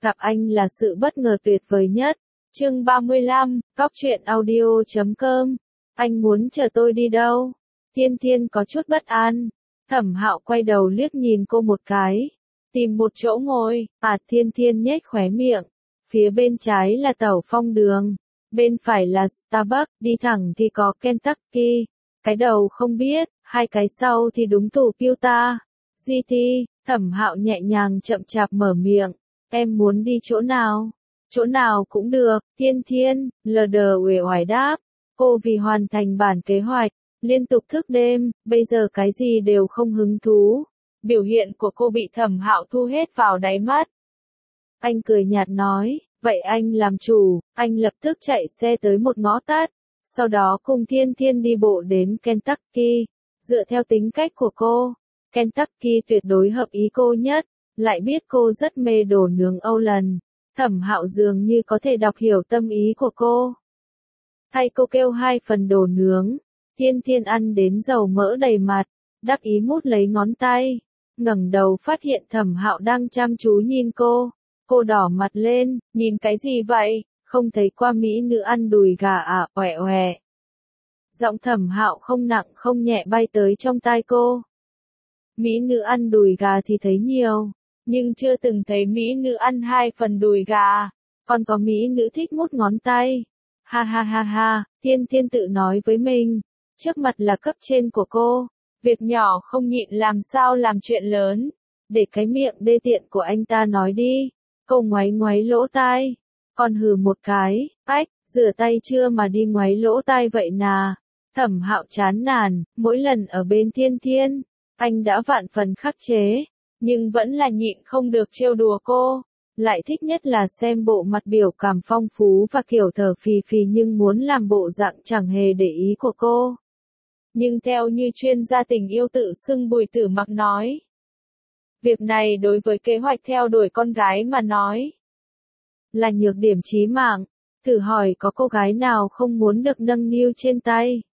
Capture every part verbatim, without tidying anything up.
Gặp anh là sự bất ngờ tuyệt vời nhất. Chương ba mươi lăm, cóc truyện audio chấm com. Anh muốn chờ tôi đi đâu? Thiên Thiên có chút bất an. Thẩm Hạo quay đầu liếc nhìn cô một cái. Tìm một chỗ ngồi, à Thiên Thiên nhếch khóe miệng. Phía bên trái là Tẩu Phong Đường. Bên phải là Starbucks, đi thẳng thì có Kentucky. Cái đầu không biết, hai cái sau thì đúng tủ Pilta. giê tê, Thẩm Hạo nhẹ nhàng chậm chạp mở miệng. Em muốn đi chỗ nào? Chỗ nào cũng được, Thiên Thiên, lờ đờ uể oải đáp. Cô vì hoàn thành bản kế hoạch, liên tục thức đêm, bây giờ cái gì đều không hứng thú. Biểu hiện của cô bị Thẩm Hạo thu hết vào đáy mắt. Anh cười nhạt nói, vậy anh làm chủ, anh lập tức chạy xe tới một ngõ tắt. Sau đó cùng Thiên Thiên đi bộ đến Kentucky. Dựa theo tính cách của cô, Kentucky tuyệt đối hợp ý cô nhất. Lại biết cô rất mê đồ nướng Âu lần. Thẩm Hạo dường như có thể đọc hiểu tâm ý của cô. Thay cô kêu hai phần đồ nướng. Thiên Thiên ăn đến dầu mỡ đầy mặt, đắc ý mút lấy ngón tay. Ngẩng đầu phát hiện Thẩm Hạo đang chăm chú nhìn cô. Cô đỏ mặt lên, nhìn cái gì vậy? Không thấy qua mỹ nữ ăn đùi gà à, oẹ oẹ. Giọng Thẩm Hạo không nặng không nhẹ bay tới trong tai cô. Mỹ nữ ăn đùi gà thì thấy nhiều, nhưng chưa từng thấy mỹ nữ ăn hai phần đùi gà. Còn có mỹ nữ thích mút ngón tay. Ha ha ha ha, Thiên Thiên tự nói với mình. Trước mặt là cấp trên của cô. Việc nhỏ không nhịn làm sao làm chuyện lớn. Để cái miệng đê tiện của anh ta nói đi. Cô ngoáy ngoáy lỗ tai. Còn hừ một cái, ách, rửa tay chưa mà đi ngoáy lỗ tai vậy nà. Thẩm Hạo chán nản, mỗi lần ở bên Thiên Thiên, anh đã vạn phần khắc chế, nhưng vẫn là nhịn không được trêu đùa cô. Lại thích nhất là xem bộ mặt biểu cảm phong phú và kiểu thở phì phì nhưng muốn làm bộ dạng chẳng hề để ý của cô. Nhưng theo như chuyên gia tình yêu tự xưng Bùi Tử Mặc nói, việc này đối với kế hoạch theo đuổi con gái mà nói là nhược điểm chí mạng. Thử hỏi có cô gái nào không muốn được nâng niu trên tay?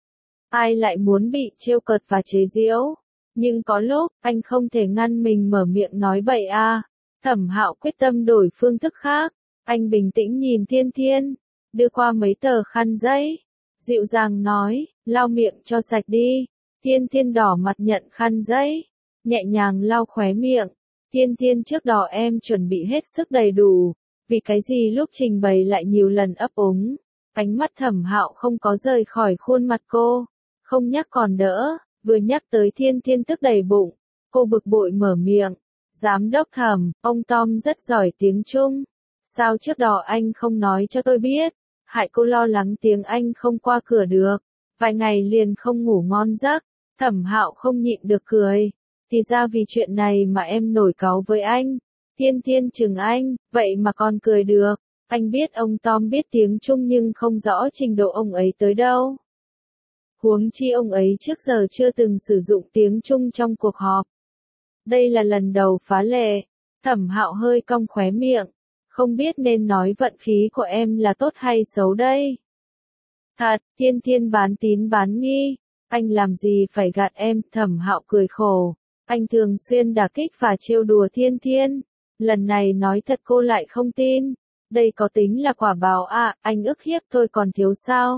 Ai lại muốn bị trêu cợt và chế giễu? Nhưng có lúc, anh không thể ngăn mình mở miệng nói bậy à. Thẩm Hạo quyết tâm đổi phương thức khác. Anh bình tĩnh nhìn Thiên Thiên, đưa qua mấy tờ khăn giấy. Dịu dàng nói, lau miệng cho sạch đi. Thiên Thiên đỏ mặt nhận khăn giấy, nhẹ nhàng lau khóe miệng. Thiên Thiên trước đó em chuẩn bị hết sức đầy đủ. Vì cái gì lúc trình bày lại nhiều lần ấp úng. Ánh mắt Thẩm Hạo không có rời khỏi khuôn mặt cô. Không nhắc còn đỡ, vừa nhắc tới Thiên Thiên tức đầy bụng. Cô bực bội mở miệng. Giám đốc Thẩm, ông Tom rất giỏi tiếng Trung. Sao trước đó anh không nói cho tôi biết? Hại cô lo lắng tiếng Anh không qua cửa được. Vài ngày liền không ngủ ngon giấc. Thẩm Hạo không nhịn được cười. Thì ra vì chuyện này mà em nổi cáu với anh. Thiên Thiên chừng anh, vậy mà còn cười được. Anh biết ông Tom biết tiếng Trung nhưng không rõ trình độ ông ấy tới đâu. Huống chi ông ấy trước giờ chưa từng sử dụng tiếng Trung trong cuộc họp. Đây là lần đầu phá lệ. Thẩm Hạo hơi cong khóe miệng. Không biết nên nói vận khí của em là tốt hay xấu đây. Thật, Thiên Thiên bán tín bán nghi. Anh làm gì phải gạt em? Thẩm Hạo cười khổ. Anh thường xuyên đả kích và trêu đùa Thiên Thiên. Lần này nói thật cô lại không tin. Đây có tính là quả báo à, anh ức hiếp tôi còn thiếu sao?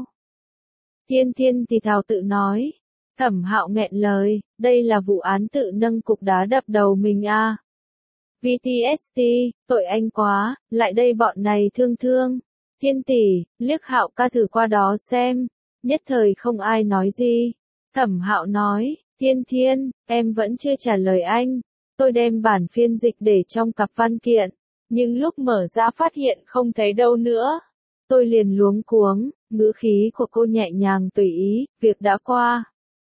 Thiên Thiên thì thào tự nói. Thẩm Hạo nghẹn lời, đây là vụ án tự nâng cục đá đập đầu mình à. vê tê ét tê, tội anh quá, lại đây bọn này thương thương. Thiên tỷ, liếc Hạo ca thử qua đó xem. Nhất thời không ai nói gì. Thẩm Hạo nói, Thiên Thiên, em vẫn chưa trả lời anh. Tôi đem bản phiên dịch để trong cặp văn kiện, nhưng lúc mở ra phát hiện không thấy đâu nữa. Tôi liền luống cuống, ngữ khí của cô nhẹ nhàng tùy ý, việc đã qua.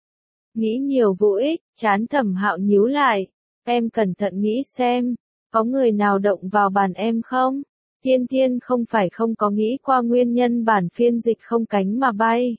Nghĩ nhiều vô ích, chán Thẩm Hạo nhíu lại. Em cẩn thận nghĩ xem, có người nào động vào bản em không? Thiên Thiên không phải không có nghĩ qua nguyên nhân bản phiên dịch không cánh mà bay.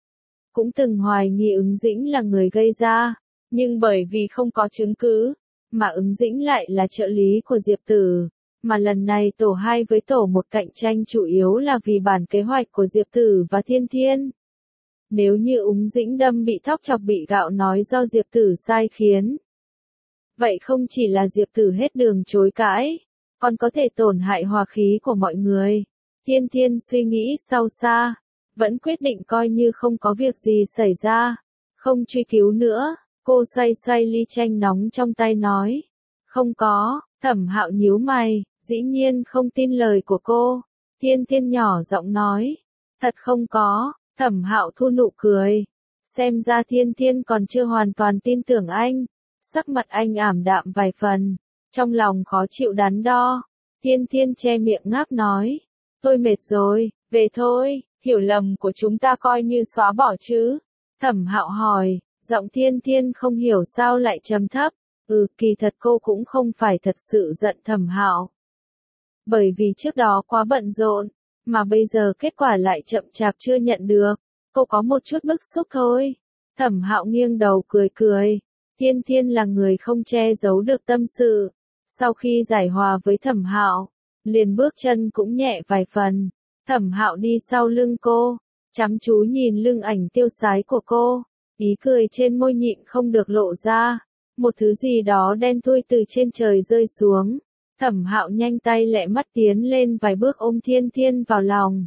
Cũng từng hoài nghi Ứng Dĩnh là người gây ra, nhưng bởi vì không có chứng cứ, mà Ứng Dĩnh lại là trợ lý của Diệp Tử. Mà lần này tổ hai với tổ một cạnh tranh chủ yếu là vì bản kế hoạch của Diệp Tử và Thiên Thiên. Nếu như Ứng Dĩnh đâm bị thóc chọc bị gạo nói do Diệp Tử sai khiến. Vậy không chỉ là Diệp Tử hết đường chối cãi, còn có thể tổn hại hòa khí của mọi người. Thiên Thiên suy nghĩ sâu xa, vẫn quyết định coi như không có việc gì xảy ra, không truy cứu nữa. Cô xoay xoay ly chanh nóng trong tay nói, không có. Thẩm Hạo nhíu mày, dĩ nhiên không tin lời của cô. Thiên Thiên nhỏ giọng nói, thật không có. Thẩm Hạo thu nụ cười, xem ra Thiên Thiên còn chưa hoàn toàn tin tưởng anh. Sắc mặt anh ảm đạm vài phần, trong lòng khó chịu đắn đo. Thiên Thiên che miệng ngáp nói, tôi mệt rồi, về thôi, hiểu lầm của chúng ta coi như xóa bỏ chứ. Thẩm Hạo hỏi, giọng Thiên Thiên không hiểu sao lại trầm thấp. Ừ, kỳ thật cô cũng không phải thật sự giận Thẩm Hạo. Bởi vì trước đó quá bận rộn, mà bây giờ kết quả lại chậm chạp chưa nhận được, cô có một chút bức xúc thôi. Thẩm Hạo nghiêng đầu cười cười, Thiên Thiên là người không che giấu được tâm sự. Sau khi giải hòa với Thẩm Hạo, liền bước chân cũng nhẹ vài phần. Thẩm Hạo đi sau lưng cô, chăm chú nhìn lưng ảnh tiêu sái của cô, ý cười trên môi nhịn không được lộ ra. Một thứ gì đó đen thui từ trên trời rơi xuống. Thẩm Hạo nhanh tay lẹ mắt tiến lên vài bước ôm Thiên Thiên vào lòng.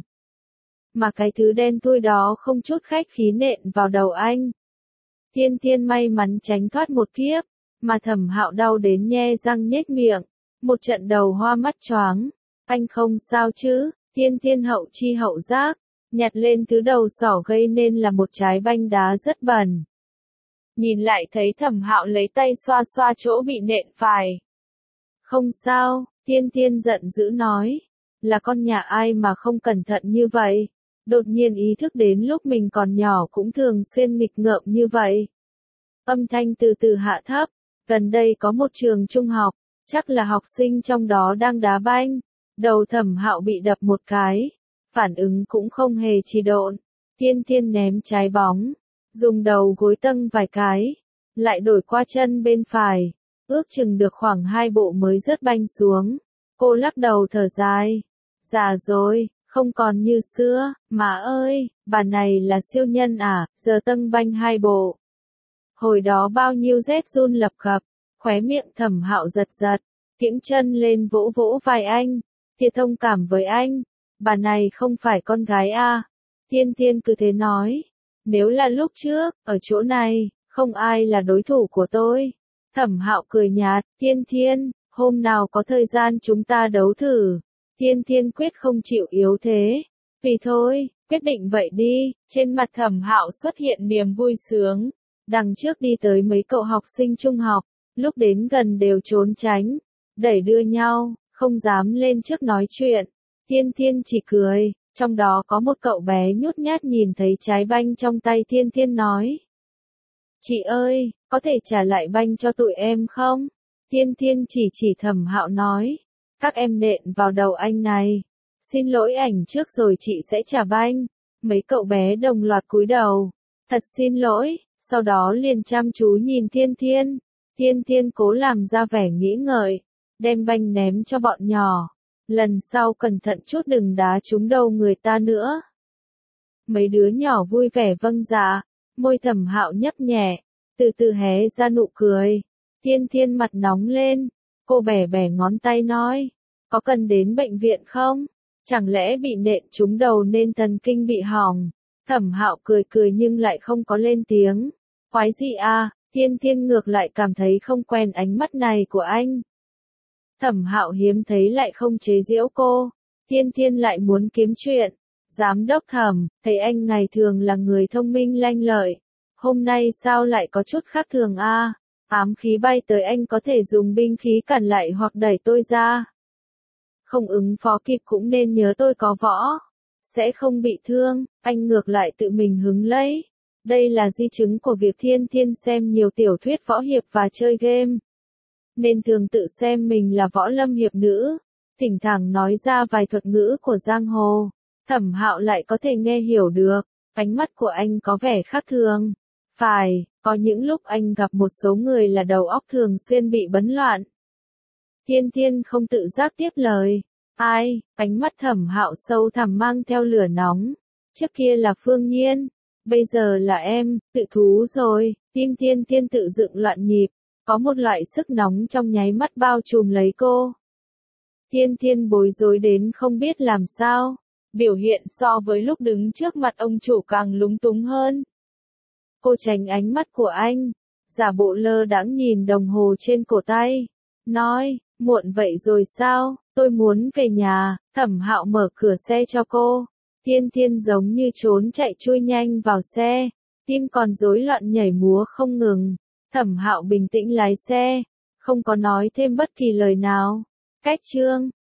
Mà cái thứ đen thui đó không chút khách khí nện vào đầu anh. Thiên Thiên may mắn tránh thoát một kiếp, mà Thẩm Hạo đau đến nhe răng nhếch miệng, một trận đầu hoa mắt choáng. Anh không sao chứ? Thiên Thiên hậu chi hậu giác, nhặt lên thứ đầu sỏ gây nên là một trái banh đá rất bẩn. Nhìn lại thấy Thẩm Hạo lấy tay xoa xoa chỗ bị nện phải. Không sao, Thiên Thiên giận dữ nói, là con nhà ai mà không cẩn thận như vậy. Đột nhiên ý thức đến lúc mình còn nhỏ cũng thường xuyên nghịch ngợm như vậy. Âm thanh từ từ hạ thấp, gần đây có một trường trung học, chắc là học sinh trong đó đang đá banh. Đầu Thẩm Hạo bị đập một cái, phản ứng cũng không hề trì độn. Thiên Thiên ném trái bóng, dùng đầu gối tâng vài cái, lại đổi qua chân bên phải, ước chừng được khoảng hai bộ mới rớt banh xuống. Cô lắc đầu thở dài, già rồi, không còn như xưa. Má ơi, bà này là siêu nhân à, giờ tâng banh hai bộ. Hồi đó bao nhiêu rét run lập cập, khóe miệng Thẩm Hạo giật giật, kiễng chân lên vỗ vỗ vai anh, thiệt thông cảm với anh, bà này không phải con gái à. Thiên Thiên cứ thế nói, nếu là lúc trước, ở chỗ này, không ai là đối thủ của tôi. Thẩm Hạo cười nhạt, Thiên Thiên, hôm nào có thời gian chúng ta đấu thử. Thiên Thiên quyết không chịu yếu thế. Vì thôi, quyết định vậy đi. Trên mặt Thẩm Hạo xuất hiện niềm vui sướng. Đằng trước đi tới mấy cậu học sinh trung học, lúc đến gần đều trốn tránh, đẩy đưa nhau, không dám lên trước nói chuyện. Thiên Thiên chỉ cười, trong đó có một cậu bé nhút nhát nhìn thấy trái banh trong tay Thiên Thiên nói. Chị ơi, có thể trả lại banh cho tụi em không? Thiên Thiên chỉ chỉ Thẩm Hạo nói. Các em nện vào đầu anh này. Xin lỗi ảnh trước rồi chị sẽ trả banh. Mấy cậu bé đồng loạt cúi đầu. Thật xin lỗi, sau đó liền chăm chú nhìn Thiên Thiên. Thiên Thiên cố làm ra vẻ nghĩ ngợi, đem banh ném cho bọn nhỏ. Lần sau cẩn thận chút đừng đá trúng đầu người ta nữa. Mấy đứa nhỏ vui vẻ vâng dạ, môi Thẩm Hạo nhấp nhẹ, từ từ hé ra nụ cười. Thiên Thiên mặt nóng lên, cô bẻ bẻ ngón tay nói, có cần đến bệnh viện không? Chẳng lẽ bị nện trúng đầu nên thần kinh bị hỏng? Thẩm Hạo cười cười nhưng lại không có lên tiếng. Quái gì à? Thiên Thiên ngược lại cảm thấy không quen ánh mắt này của anh. Thẩm Hạo hiếm thấy lại không chế giễu cô. Thiên Thiên lại muốn kiếm chuyện. Giám đốc Thẩm, thấy anh ngày thường là người thông minh lanh lợi. Hôm nay sao lại có chút khác thường a? À? Ám khí bay tới anh có thể dùng binh khí cản lại hoặc đẩy tôi ra. Không ứng phó kịp cũng nên nhớ tôi có võ. Sẽ không bị thương, anh ngược lại tự mình hứng lấy. Đây là di chứng của việc Thiên Thiên xem nhiều tiểu thuyết võ hiệp và chơi game. Nên thường tự xem mình là võ lâm hiệp nữ. Thỉnh thoảng nói ra vài thuật ngữ của giang hồ. Thẩm Hạo lại có thể nghe hiểu được. Ánh mắt của anh có vẻ khác thường. Phải, có những lúc anh gặp một số người là đầu óc thường xuyên bị bấn loạn. Thiên Thiên không tự giác tiếp lời. Ai? Ánh mắt Thẩm Hạo sâu thẳm mang theo lửa nóng. Trước kia là Phương Nhiên, bây giờ là em, tự thú rồi. Tim Thiên Thiên tự dựng loạn nhịp, có một loại sức nóng trong nháy mắt bao trùm lấy cô. Thiên Thiên bối rối đến không biết làm sao. Biểu hiện so với lúc đứng trước mặt ông chủ càng lúng túng hơn. Cô tránh ánh mắt của anh, giả bộ lơ đãng nhìn đồng hồ trên cổ tay. Nói, muộn vậy rồi sao, tôi muốn về nhà. Thẩm Hạo mở cửa xe cho cô. Thiên Thiên giống như trốn chạy chui nhanh vào xe. Tim còn rối loạn nhảy múa không ngừng. Thẩm Hạo bình tĩnh lái xe, không có nói thêm bất kỳ lời nào. Cách chương